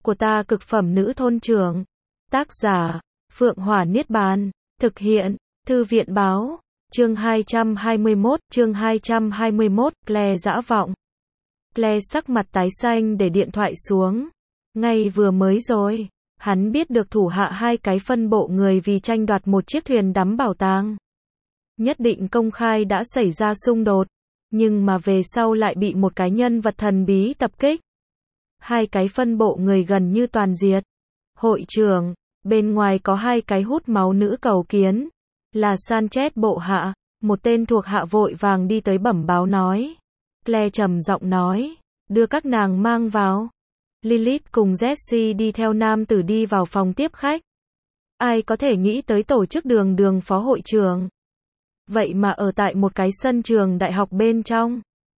của ta cực phẩm nữ thôn trưởng. Tác giả, Phượng Hỏa Niết Bàn. Thực hiện, Thư viện báo. Chương 221, Claire dã vọng. Claire sắc mặt tái xanh để điện thoại xuống. Ngay vừa mới rồi, hắn biết được thủ hạ hai cái phân bộ người vì tranh đoạt một chiếc thuyền đắm bảo tàng. Nhất định công khai đã xảy ra xung đột, nhưng mà về sau lại bị một cái nhân vật thần bí tập kích. Hai cái phân bộ người gần như toàn diệt. Hội trưởng, bên ngoài có hai cái hút máu nữ cầu kiến. Là Sanchez bộ hạ, một tên thuộc hạ vội vàng đi tới bẩm báo nói. Claire trầm giọng nói, đưa các nàng mang vào. Lilith cùng Jesse đi theo nam tử đi vào phòng tiếp khách. Ai có thể nghĩ tới tổ chức đường phó hội trưởng. Vậy mà ở tại một cái sân trường đại học bên trong.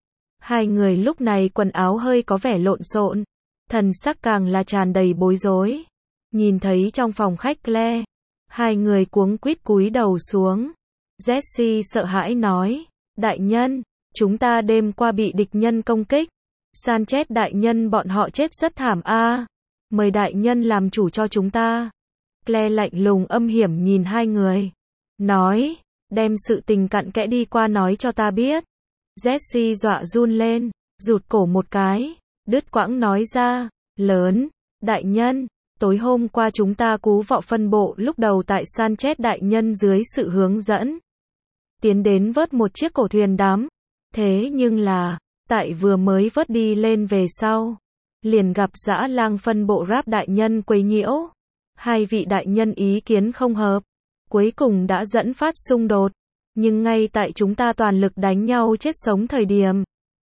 Hai người lúc này quần áo hơi có vẻ lộn xộn, thần sắc càng là tràn đầy bối rối. Nhìn thấy trong phòng khách Claire, hai người cuống quýt cúi đầu xuống. Jesse sợ hãi nói, đại nhân, chúng ta đêm qua bị địch nhân công kích. Sanchez đại nhân bọn họ chết rất thảm a. Mời đại nhân làm chủ cho chúng ta. Claire lạnh lùng âm hiểm nhìn hai người. Nói, đem sự tình cặn kẽ đi qua nói cho ta biết. Jesse dọa run lên, rụt cổ một cái, đứt quãng nói ra, lớn, đại nhân, tối hôm qua chúng ta cứu vọ phân bộ lúc đầu tại Sanchez đại nhân dưới sự hướng dẫn. Tiến đến vớt một chiếc cổ thuyền đắm. Thế nhưng là, tại vừa mới vớt đi lên về sau, liền gặp dã lang phân bộ Rap đại nhân quấy nhiễu. Hai vị đại nhân ý kiến không hợp, cuối cùng đã dẫn phát xung đột. Nhưng ngay tại chúng ta toàn lực đánh nhau chết sống thời điểm.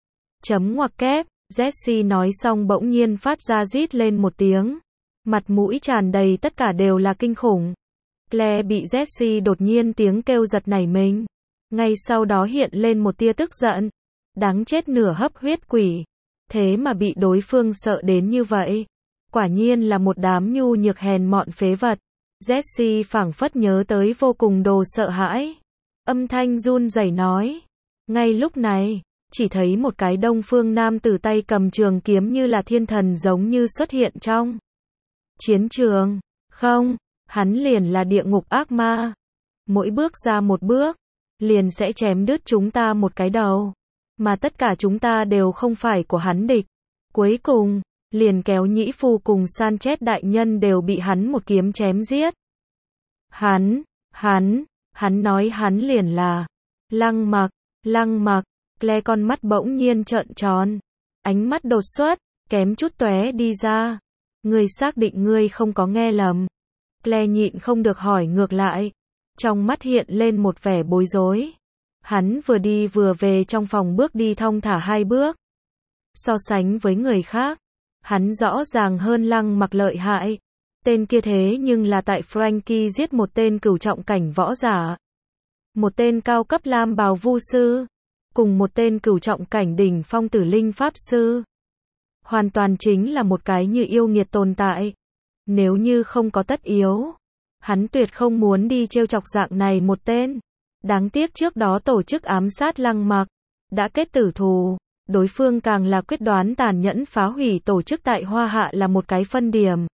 Chấm ngoặc kép, Jesse nói xong bỗng nhiên phát ra rít lên một tiếng. Mặt mũi tràn đầy tất cả đều là kinh khủng. Claire bị Jesse đột nhiên tiếng kêu giật nảy mình. Ngay sau đó hiện lên một tia tức giận. Đáng chết nửa hấp huyết quỷ. Thế mà bị đối phương sợ đến như vậy. Quả nhiên là một đám nhu nhược hèn mọn phế vật. Jesse phảng phất nhớ tới vô cùng đồ sợ hãi. Âm thanh run rẩy nói. Ngay lúc này, chỉ thấy một cái đông phương nam tử tay cầm trường kiếm như là thiên thần giống như xuất hiện trong chiến trường. Không, hắn liền là địa ngục ác ma. Mỗi bước ra một bước, liền sẽ chém đứt chúng ta một cái đầu. Mà tất cả chúng ta đều không phải của hắn địch. Cuối cùng, liền kéo nhĩ phu cùng Sanchez đại nhân đều bị hắn một kiếm chém giết. Hắn nói hắn liền là Lăng Mặc, Claire con mắt bỗng nhiên trợn tròn. Ánh mắt đột xuất, kém chút tóe đi ra. Ngươi xác định ngươi không có nghe lầm. Claire nhịn không được hỏi ngược lại. Trong mắt hiện lên một vẻ bối rối. Hắn vừa đi vừa về trong phòng bước đi thong thả hai bước. So sánh với người khác, hắn rõ ràng hơn Lăng Mặc lợi hại. Tên kia thế nhưng là tại Frankie giết một tên cửu trọng cảnh võ giả. Một tên cao cấp lam bào vu sư. Cùng một tên cửu trọng cảnh đỉnh phong tử linh pháp sư. Hoàn toàn chính là một cái như yêu nghiệt tồn tại. Nếu như không có tất yếu, hắn tuyệt không muốn đi trêu chọc dạng này một tên. Đáng tiếc trước đó tổ chức ám sát Lăng Mặc đã kết tử thù. Đối phương càng là quyết đoán tàn nhẫn phá hủy tổ chức tại Hoa Hạ là một cái phân điểm.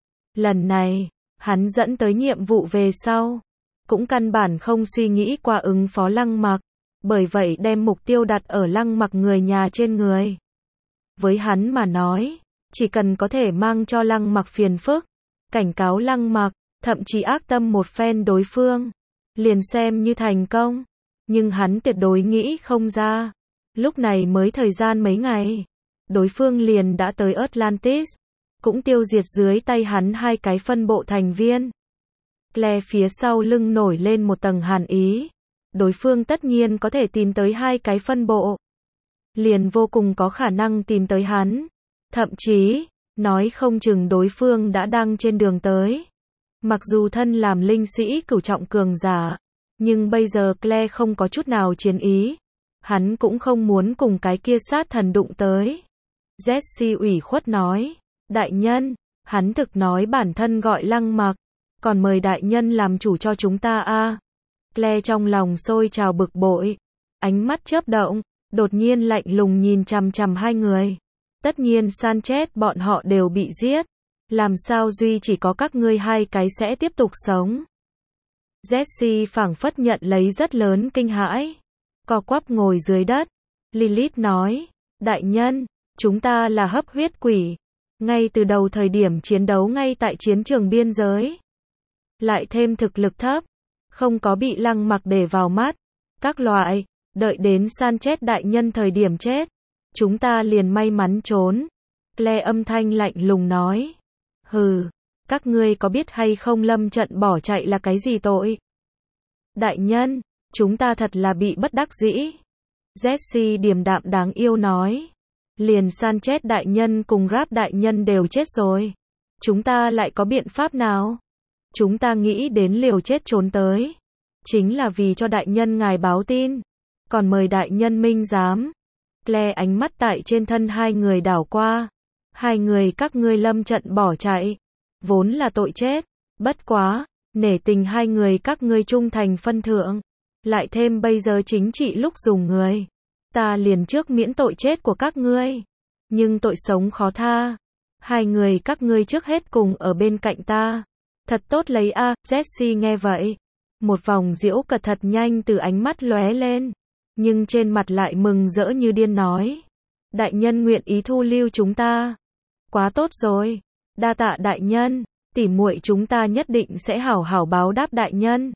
Lần này, hắn dẫn tới nhiệm vụ về sau, cũng căn bản không suy nghĩ qua ứng phó Lăng Mặc, bởi vậy đem mục tiêu đặt ở Lăng Mặc người nhà trên người. Với hắn mà nói, chỉ cần có thể mang cho Lăng Mặc phiền phức, cảnh cáo Lăng Mặc, thậm chí ác tâm một phen đối phương, liền xem như thành công. Nhưng hắn tuyệt đối nghĩ không ra, lúc này mới thời gian mấy ngày, đối phương liền đã tới Atlantis, cũng tiêu diệt dưới tay hắn hai cái phân bộ thành viên. Claire phía sau lưng nổi lên một tầng hàn ý. Đối phương tất nhiên có thể tìm tới hai cái phân bộ. Liền vô cùng có khả năng tìm tới hắn. Thậm chí, nói không chừng đối phương đã đang trên đường tới. Mặc dù thân làm linh sĩ cửu trọng cường giả, nhưng bây giờ Claire không có chút nào chiến ý. Hắn cũng không muốn cùng cái kia sát thần đụng tới. Jesse ủy khuất nói, đại nhân, hắn thực nói bản thân gọi Lăng Mặc, còn mời đại nhân làm chủ cho chúng ta a. Claire trong lòng sôi trào bực bội, ánh mắt chớp động, đột nhiên lạnh lùng nhìn chằm chằm hai người. Tất nhiên Sanchez bọn họ đều bị giết, Làm sao duy chỉ có các ngươi hai cái sẽ tiếp tục sống? Jesse phảng phất nhận lấy rất lớn kinh hãi. Co quắp ngồi dưới đất. Lilith nói, đại nhân, chúng ta là hấp huyết quỷ. Ngay từ đầu thời điểm chiến đấu ngay tại chiến trường biên giới. Lại thêm thực lực thấp. Không có bị Lăng Mặc để vào mắt. Các loại, đợi đến Sanchez đại nhân thời điểm chết. Chúng ta liền may mắn trốn. Claire âm thanh lạnh lùng nói. Hừ, các ngươi có biết hay không lâm trận bỏ chạy là cái gì tội? Đại nhân, chúng ta thật là bị bất đắc dĩ. Jesse điềm đạm đáng yêu nói. Liền Sanchez đại nhân cùng Rap đại nhân đều chết rồi. Chúng ta lại có biện pháp nào? Chúng ta nghĩ đến liều chết trốn tới. Chính là vì cho đại nhân ngài báo tin. Còn mời đại nhân minh giám. Claire ánh mắt tại trên thân hai người đảo qua. Hai người các ngươi lâm trận bỏ chạy. Vốn là tội chết. Bất quá, nể tình hai người các ngươi trung thành phân thượng. Lại thêm bây giờ chính trị lúc dùng người. Ta liền trước miễn tội chết của các ngươi. Nhưng tội sống khó tha. Hai người các ngươi trước hết cùng ở bên cạnh ta. Thật tốt lấy a. Jesse nghe vậy. Một vòng giễu cợt thật nhanh từ ánh mắt lóe lên. Nhưng trên mặt lại mừng rỡ như điên nói. Đại nhân nguyện ý thu lưu chúng ta. Quá tốt rồi. Đa tạ đại nhân. Tỉ muội chúng ta nhất định sẽ hảo hảo báo đáp đại nhân.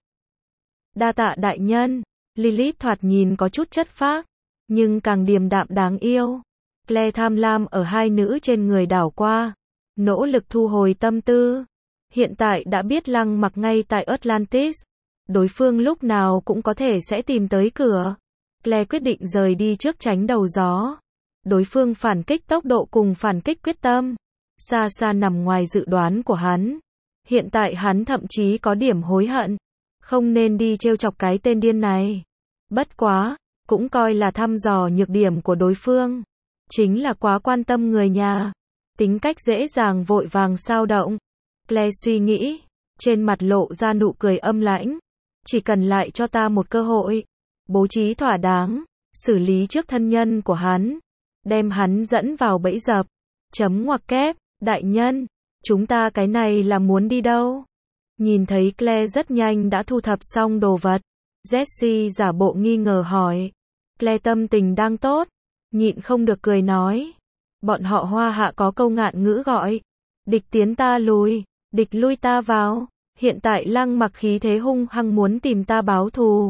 Đa tạ đại nhân. Lilith thoạt nhìn có chút chất phác. Nhưng càng điềm đạm đáng yêu. Claire tham lam ở hai nữ trên người đảo qua. Nỗ lực thu hồi tâm tư. Hiện tại đã biết Lăng Mặc ngay tại Atlantis. Đối phương lúc nào cũng có thể sẽ tìm tới cửa. Claire quyết định rời đi trước tránh đầu gió. Đối phương phản kích tốc độ cùng phản kích quyết tâm. Xa xa nằm ngoài dự đoán của hắn. Hiện tại hắn thậm chí có điểm hối hận. Không nên đi trêu chọc cái tên điên này. Bất quá, cũng coi là thăm dò nhược điểm của đối phương. Chính là quá quan tâm người nhà. Tính cách dễ dàng vội vàng xao động. Claire suy nghĩ. Trên mặt lộ ra nụ cười âm lãnh. Chỉ cần lại cho ta một cơ hội. Bố trí thỏa đáng. Xử lý trước thân nhân của hắn. Đem hắn dẫn vào bẫy dập. Chấm ngoặc kép. Đại nhân. Chúng ta cái này là muốn đi đâu? Nhìn thấy Claire rất nhanh đã thu thập xong đồ vật. Jesse giả bộ nghi ngờ hỏi. Claire tâm tình đang tốt. Nhịn không được cười nói. Bọn họ Hoa Hạ có câu ngạn ngữ gọi. Địch tiến ta lùi. Địch lui ta vào. Hiện tại Lăng Mặc khí thế hung hăng muốn tìm ta báo thù.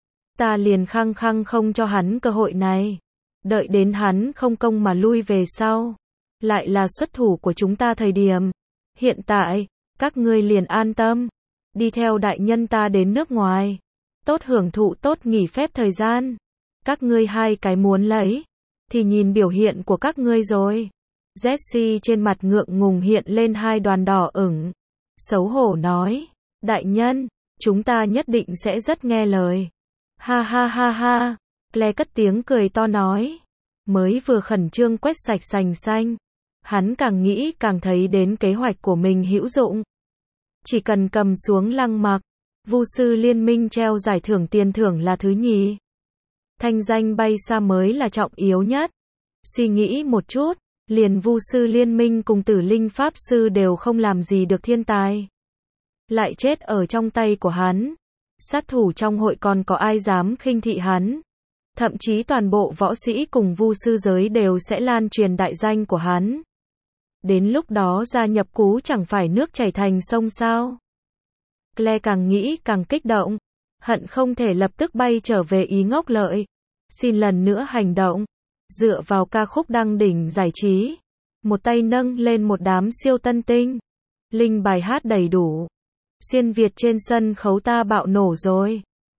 Ta liền khăng khăng không cho hắn cơ hội này. Đợi đến hắn không công mà lui về sau. Lại là xuất thủ của chúng ta thời điểm. Hiện tại, các ngươi liền an tâm. Đi theo đại nhân ta đến nước ngoài. Tốt hưởng thụ tốt nghỉ phép thời gian. Các ngươi hai cái muốn lấy. Thì nhìn biểu hiện của các ngươi rồi. Jesse trên mặt ngượng ngùng hiện lên hai đoàn đỏ ửng. Xấu hổ nói. Đại nhân, chúng ta nhất định sẽ rất nghe lời. Ha ha ha ha. Claire cất tiếng cười to nói. Mới vừa khẩn trương quét sạch sành xanh. Hắn càng nghĩ càng thấy đến kế hoạch của mình hữu dụng. Chỉ cần cầm xuống Lăng Mặc. Vu sư liên minh treo giải thưởng tiền thưởng là thứ nhì. Thanh danh bay xa mới là trọng yếu nhất. Suy nghĩ một chút. Liền Vu sư liên minh cùng Tử Linh Pháp sư đều không làm gì được thiên tài. Lại chết ở trong tay của hắn. Sát thủ trong hội còn có ai dám khinh thị hắn. Thậm chí toàn bộ võ sĩ cùng vu sư giới đều sẽ lan truyền đại danh của hắn. Đến lúc đó gia nhập cú chẳng phải nước chảy thành sông sao. Claire càng nghĩ càng kích động. Hận không thể lập tức bay trở về Ý Ngốc Lợi. Xin lần nữa hành động. Dựa vào ca khúc đăng đỉnh giải trí. Một tay nâng lên một đám siêu tân tinh. Linh bài hát đầy đủ. Xuyên Việt trên sân khấu ta bạo nổ rồi.